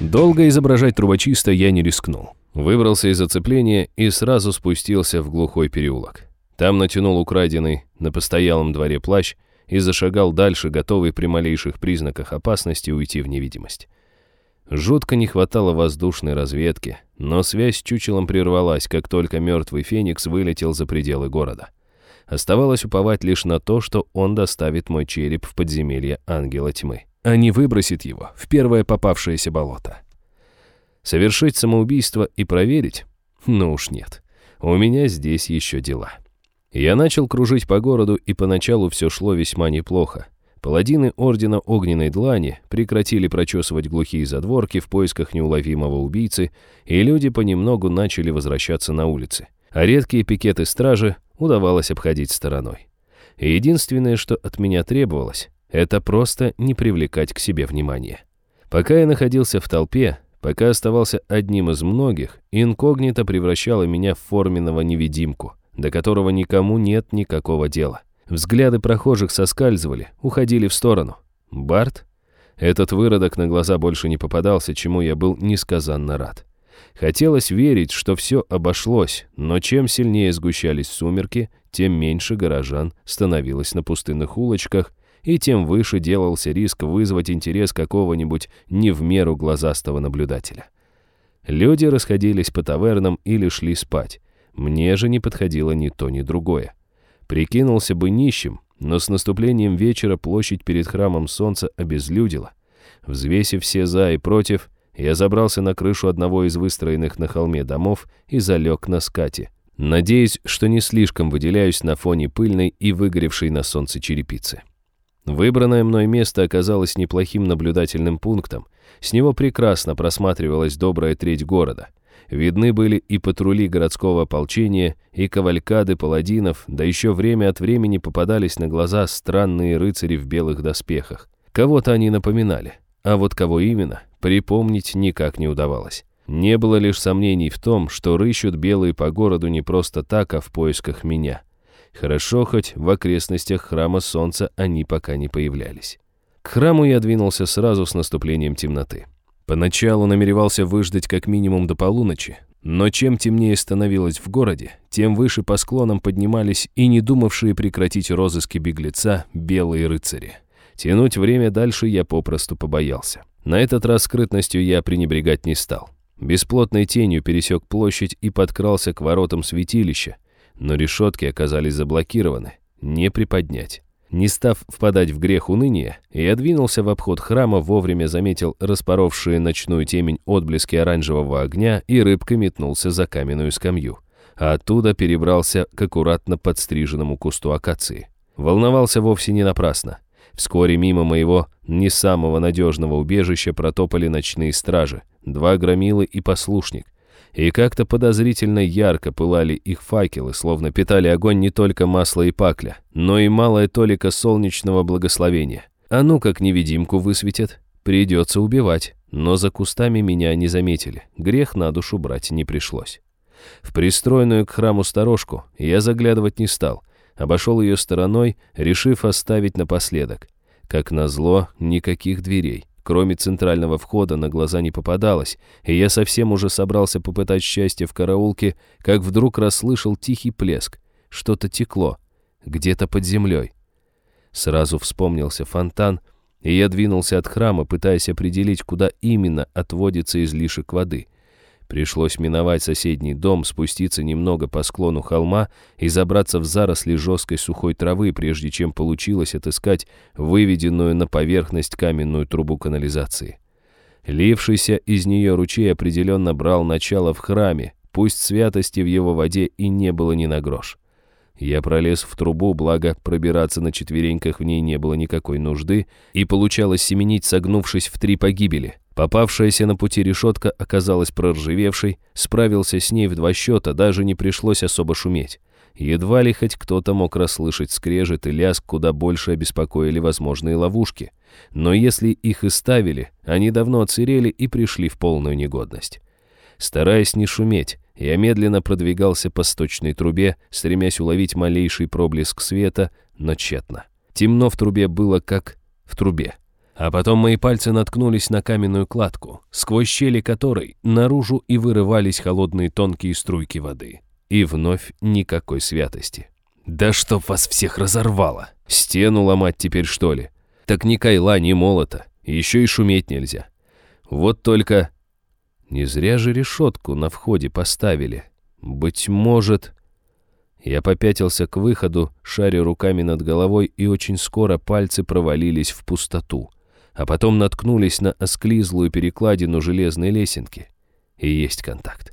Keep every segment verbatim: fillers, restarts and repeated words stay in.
Долго изображать трубочиста я не рискнул. Выбрался из оцепления и сразу спустился в глухой переулок. Там натянул украденный на постоялом дворе плащ и зашагал дальше, готовый при малейших признаках опасности уйти в невидимость. Жутко не хватало воздушной разведки, но связь с чучелом прервалась, как только мертвый Феникс вылетел за пределы города. Оставалось уповать лишь на то, что он доставит мой череп в подземелье Ангела Тьмы, а не выбросит его в первое попавшееся болото. Совершить самоубийство и проверить? Ну уж нет. У меня здесь еще дела. Я начал кружить по городу, и поначалу все шло весьма неплохо. Паладины Ордена Огненной Длани прекратили прочесывать глухие задворки в поисках неуловимого убийцы, и люди понемногу начали возвращаться на улицы. А редкие пикеты стражи удавалось обходить стороной. И единственное, что от меня требовалось, это просто не привлекать к себе внимания. Пока я находился в толпе, пока оставался одним из многих, инкогнито превращало меня в форменного невидимку, до которого никому нет никакого дела. Взгляды прохожих соскальзывали, уходили в сторону. Барт? Этот выродок на глаза больше не попадался, чему я был несказанно рад. Хотелось верить, что все обошлось, но чем сильнее сгущались сумерки, тем меньше горожан становилось на пустынных улочках, и тем выше делался риск вызвать интерес какого-нибудь не в меру глазастого наблюдателя. Люди расходились по тавернам или шли спать. Мне же не подходило ни то, ни другое. Прикинулся бы нищим, но с наступлением вечера площадь перед храмом солнца обезлюдила. Взвесив все «за» и «против», я забрался на крышу одного из выстроенных на холме домов и залег на скате, надеясь, что не слишком выделяюсь на фоне пыльной и выгоревшей на солнце черепицы. Выбранное мной место оказалось неплохим наблюдательным пунктом. С него прекрасно просматривалась добрая треть города. Видны были и патрули городского ополчения, и кавалькады паладинов, да еще время от времени попадались на глаза странные рыцари в белых доспехах. Кого-то они напоминали, а вот кого именно, припомнить никак не удавалось. Не было лишь сомнений в том, что рыщут белые по городу не просто так, а в поисках меня. Хорошо, хоть в окрестностях храма солнца они пока не появлялись. К храму я двинулся сразу с наступлением темноты. Поначалу намеревался выждать как минимум до полуночи, но чем темнее становилось в городе, тем выше по склонам поднимались и не думавшие прекратить розыски беглеца белые рыцари. Тянуть время дальше я попросту побоялся. На этот раз скрытностью я пренебрегать не стал. Бесплотной тенью пересек площадь и подкрался к воротам святилища, но решетки оказались заблокированы, не приподнять. Не став впадать в грех уныния, я двинулся в обход храма, вовремя заметил распоровшие ночную темень отблески оранжевого огня и рыбкой метнулся за каменную скамью, а оттуда перебрался к аккуратно подстриженному кусту акации. Волновался вовсе не напрасно. Вскоре мимо моего не самого надежного убежища протопали ночные стражи, два громилы и послушник. И как-то подозрительно ярко пылали их факелы, словно питали огонь не только масла и пакля, но и малая толика солнечного благословения. А ну как невидимку высветят, придется убивать. Но за кустами меня не заметили, грех на душу брать не пришлось. В пристроенную к храму сторожку я заглядывать не стал, обошел ее стороной, решив оставить напоследок. Как назло, никаких дверей. Кроме центрального входа на глаза не попадалось, и я совсем уже собрался попытать счастье в караулке, как вдруг расслышал тихий плеск. Что-то текло, где-то под землей. Сразу вспомнился фонтан, и я двинулся от храма, пытаясь определить, куда именно отводится излишек воды. Пришлось миновать соседний дом, спуститься немного по склону холма и забраться в заросли жесткой сухой травы, прежде чем получилось отыскать выведенную на поверхность каменную трубу канализации. Лившийся из нее ручей определенно брал начало в храме, пусть святости в его воде и не было ни на грош. Я пролез в трубу, благо пробираться на четвереньках в ней не было никакой нужды, и получалось семенить, согнувшись в три погибели. Попавшаяся на пути решетка оказалась проржавевшей, справился с ней в два счета, даже не пришлось особо шуметь. Едва ли хоть кто-то мог расслышать скрежет и лязг, куда больше обеспокоили возможные ловушки. Но если их и ставили, они давно отсырели и пришли в полную негодность. Стараясь не шуметь, я медленно продвигался по сточной трубе, стремясь уловить малейший проблеск света, но тщетно. Темно в трубе было как в трубе. А потом мои пальцы наткнулись на каменную кладку, сквозь щели которой наружу и вырывались холодные тонкие струйки воды. И вновь никакой святости. Да чтоб вас всех разорвало! Стену ломать теперь, что ли? Так ни кайла, ни молота. Еще и шуметь нельзя. Вот только... Не зря же решетку на входе поставили. Быть может... Я попятился к выходу, шаря руками над головой, и очень скоро пальцы провалились в пустоту. А потом наткнулись на осклизлую перекладину железной лесенки. И есть контакт.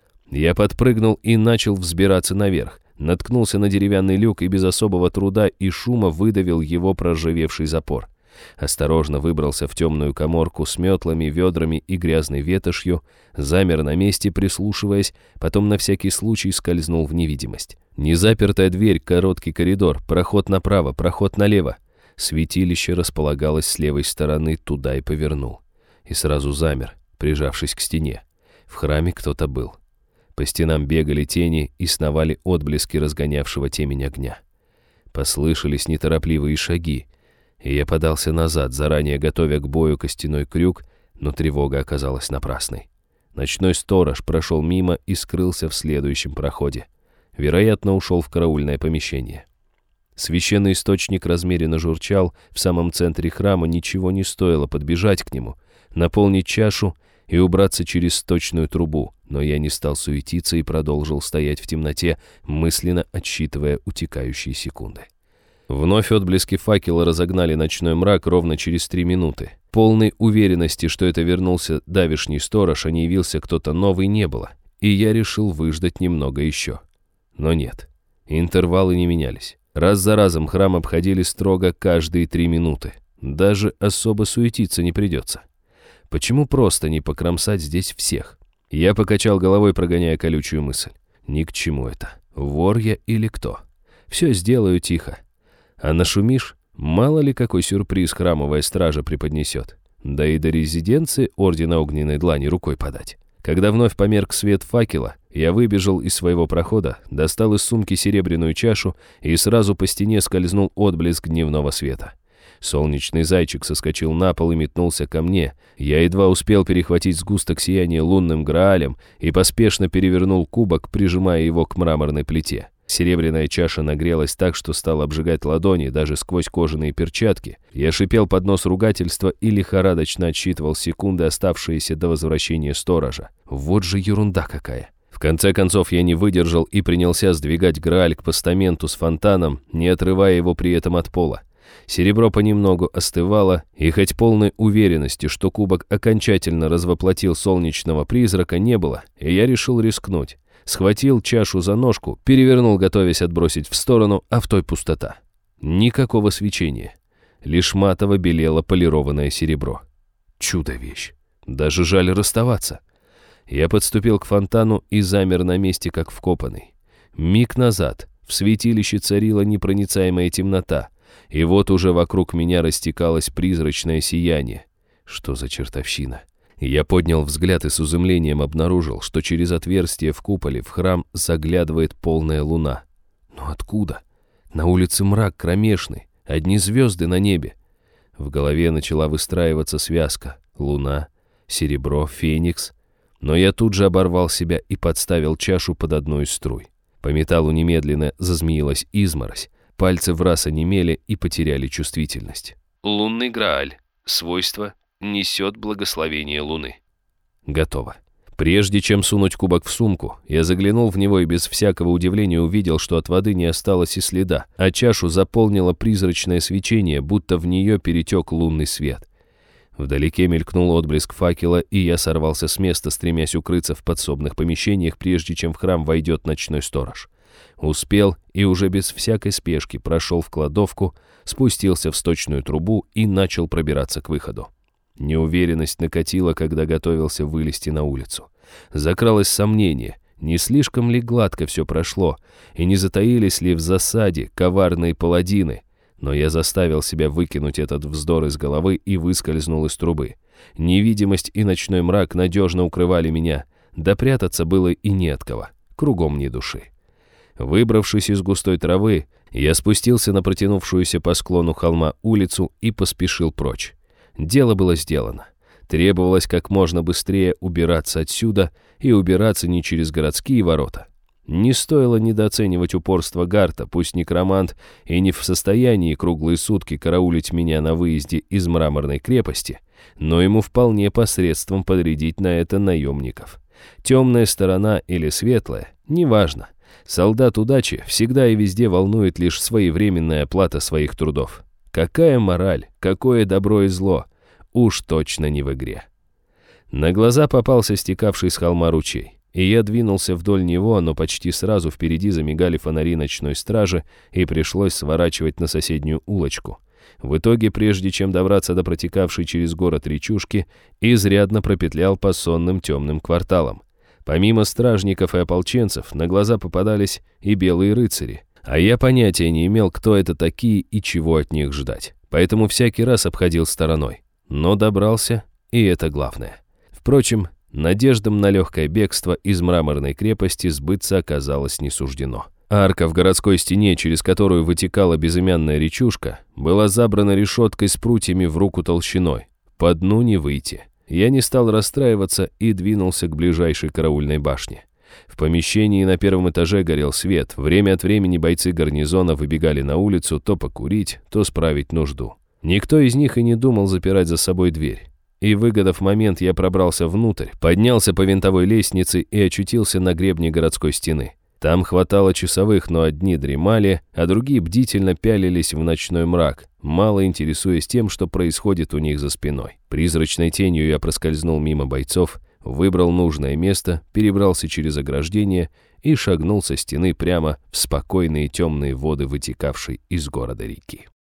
Я подпрыгнул и начал взбираться наверх. Наткнулся на деревянный люк и без особого труда и шума выдавил его проржавевший запор. Осторожно выбрался в темную каморку с метлами, ведрами и грязной ветошью, замер на месте, прислушиваясь, потом на всякий случай скользнул в невидимость. Незапертая дверь, короткий коридор, проход направо, проход налево. Святилище располагалось с левой стороны, туда и повернул. И сразу замер, прижавшись к стене. В храме кто-то был. По стенам бегали тени и сновали отблески разгонявшего темень огня. Послышались неторопливые шаги, и я подался назад, заранее готовя к бою костяной крюк, но тревога оказалась напрасной. Ночной сторож прошел мимо и скрылся в следующем проходе. Вероятно, ушел в караульное помещение. Священный источник размеренно журчал, в самом центре храма ничего не стоило подбежать к нему, наполнить чашу и убраться через сточную трубу, но я не стал суетиться и продолжил стоять в темноте, мысленно отсчитывая утекающие секунды. Вновь отблески факела разогнали ночной мрак ровно через три минуты. Полной уверенности, что это вернулся давишний сторож, а не явился кто-то новый, не было, и я решил выждать немного еще. Но нет, интервалы не менялись. Раз за разом храм обходили строго каждые три минуты. Даже особо суетиться не придется. Почему просто не покромсать здесь всех? Я покачал головой, прогоняя колючую мысль. Ни к чему это. Вор я или кто? Все сделаю тихо. А нашумишь, мало ли какой сюрприз храмовая стража преподнесет. Да и до резиденции Ордена Огненной Длани рукой подать. Когда вновь померк свет факела, я выбежал из своего прохода, достал из сумки серебряную чашу и сразу по стене скользнул отблеск дневного света. Солнечный зайчик соскочил на пол и метнулся ко мне. Я едва успел перехватить сгусток сияния лунным граалем и поспешно перевернул кубок, прижимая его к мраморной плите. Серебряная чаша нагрелась так, что стала обжигать ладони даже сквозь кожаные перчатки. Я шипел под нос ругательства и лихорадочно отсчитывал секунды, оставшиеся до возвращения сторожа. Вот же ерунда какая. В конце концов я не выдержал и принялся сдвигать грааль к постаменту с фонтаном, не отрывая его при этом от пола. Серебро понемногу остывало, и хоть полной уверенности, что кубок окончательно развоплотил солнечного призрака, не было, и я решил рискнуть. Схватил чашу за ножку, перевернул, готовясь отбросить в сторону, а в той пустота. Никакого свечения. Лишь матово белело полированное серебро. Чудо-вещь. Даже жаль расставаться. Я подступил к фонтану и замер на месте, как вкопанный. Миг назад в святилище царила непроницаемая темнота, и вот уже вокруг меня растекалось призрачное сияние. Что за чертовщина? Я поднял взгляд и с изумлением обнаружил, что через отверстие в куполе в храм заглядывает полная луна. Но откуда? На улице мрак кромешный, одни звезды на небе. В голове начала выстраиваться связка: луна, серебро, феникс. Но я тут же оборвал себя и подставил чашу под одну из струй. По металлу немедленно зазмеилась изморозь, пальцы враз онемели и потеряли чувствительность. Лунный Грааль. Свойство: несет благословение луны. Готово. Прежде чем сунуть кубок в сумку, я заглянул в него и без всякого удивления увидел, что от воды не осталось и следа, а чашу заполнило призрачное свечение, будто в нее перетек лунный свет. Вдалеке мелькнул отблеск факела, и я сорвался с места, стремясь укрыться в подсобных помещениях, прежде чем в храм войдет ночной сторож. Успел и уже без всякой спешки прошел в кладовку, спустился в сточную трубу и начал пробираться к выходу. Неуверенность накатила, когда готовился вылезти на улицу. Закралось сомнение, не слишком ли гладко все прошло, и не затаились ли в засаде коварные паладины. Но я заставил себя выкинуть этот вздор из головы и выскользнул из трубы. Невидимость и ночной мрак надежно укрывали меня, да прятаться было и не от кого, кругом ни души. Выбравшись из густой травы, я спустился на протянувшуюся по склону холма улицу и поспешил прочь. Дело было сделано. Требовалось как можно быстрее убираться отсюда и убираться не через городские ворота. Не стоило недооценивать упорство Гарта, пусть некромант и не в состоянии круглые сутки караулить меня на выезде из Мраморной крепости, но ему вполне посредством подрядить на это наемников. Темная сторона или светлая, неважно. Солдат удачи всегда и везде волнует лишь своевременная оплата своих трудов. Какая мораль, какое добро и зло, уж точно не в игре. На глаза попался стекавший с холма ручей, и я двинулся вдоль него, но почти сразу впереди замигали фонари ночной стражи, и пришлось сворачивать на соседнюю улочку. В итоге, прежде чем добраться до протекавшей через город речушки, изрядно пропетлял по сонным темным кварталам. Помимо стражников и ополченцев, на глаза попадались и белые рыцари, а я понятия не имел, кто это такие и чего от них ждать, поэтому всякий раз обходил стороной. Но добрался, и это главное. Впрочем, надеждам на легкое бегство из Мраморной крепости сбыться оказалось не суждено. Арка в городской стене, через которую вытекала безымянная речушка, была забрана решеткой с прутьями в руку толщиной. По дну не выйти. Я не стал расстраиваться и двинулся к ближайшей караульной башне. В помещении на первом этаже горел свет. Время от времени бойцы гарнизона выбегали на улицу то покурить, то справить нужду. Никто из них и не думал запирать за собой дверь. И, выгодав момент, я пробрался внутрь, поднялся по винтовой лестнице и очутился на гребне городской стены. Там хватало часовых, но одни дремали, а другие бдительно пялились в ночной мрак, мало интересуясь тем, что происходит у них за спиной. Призрачной тенью я проскользнул мимо бойцов, выбрал нужное место, перебрался через ограждение и шагнул со стены прямо в спокойные темные воды, вытекавшей из города реки.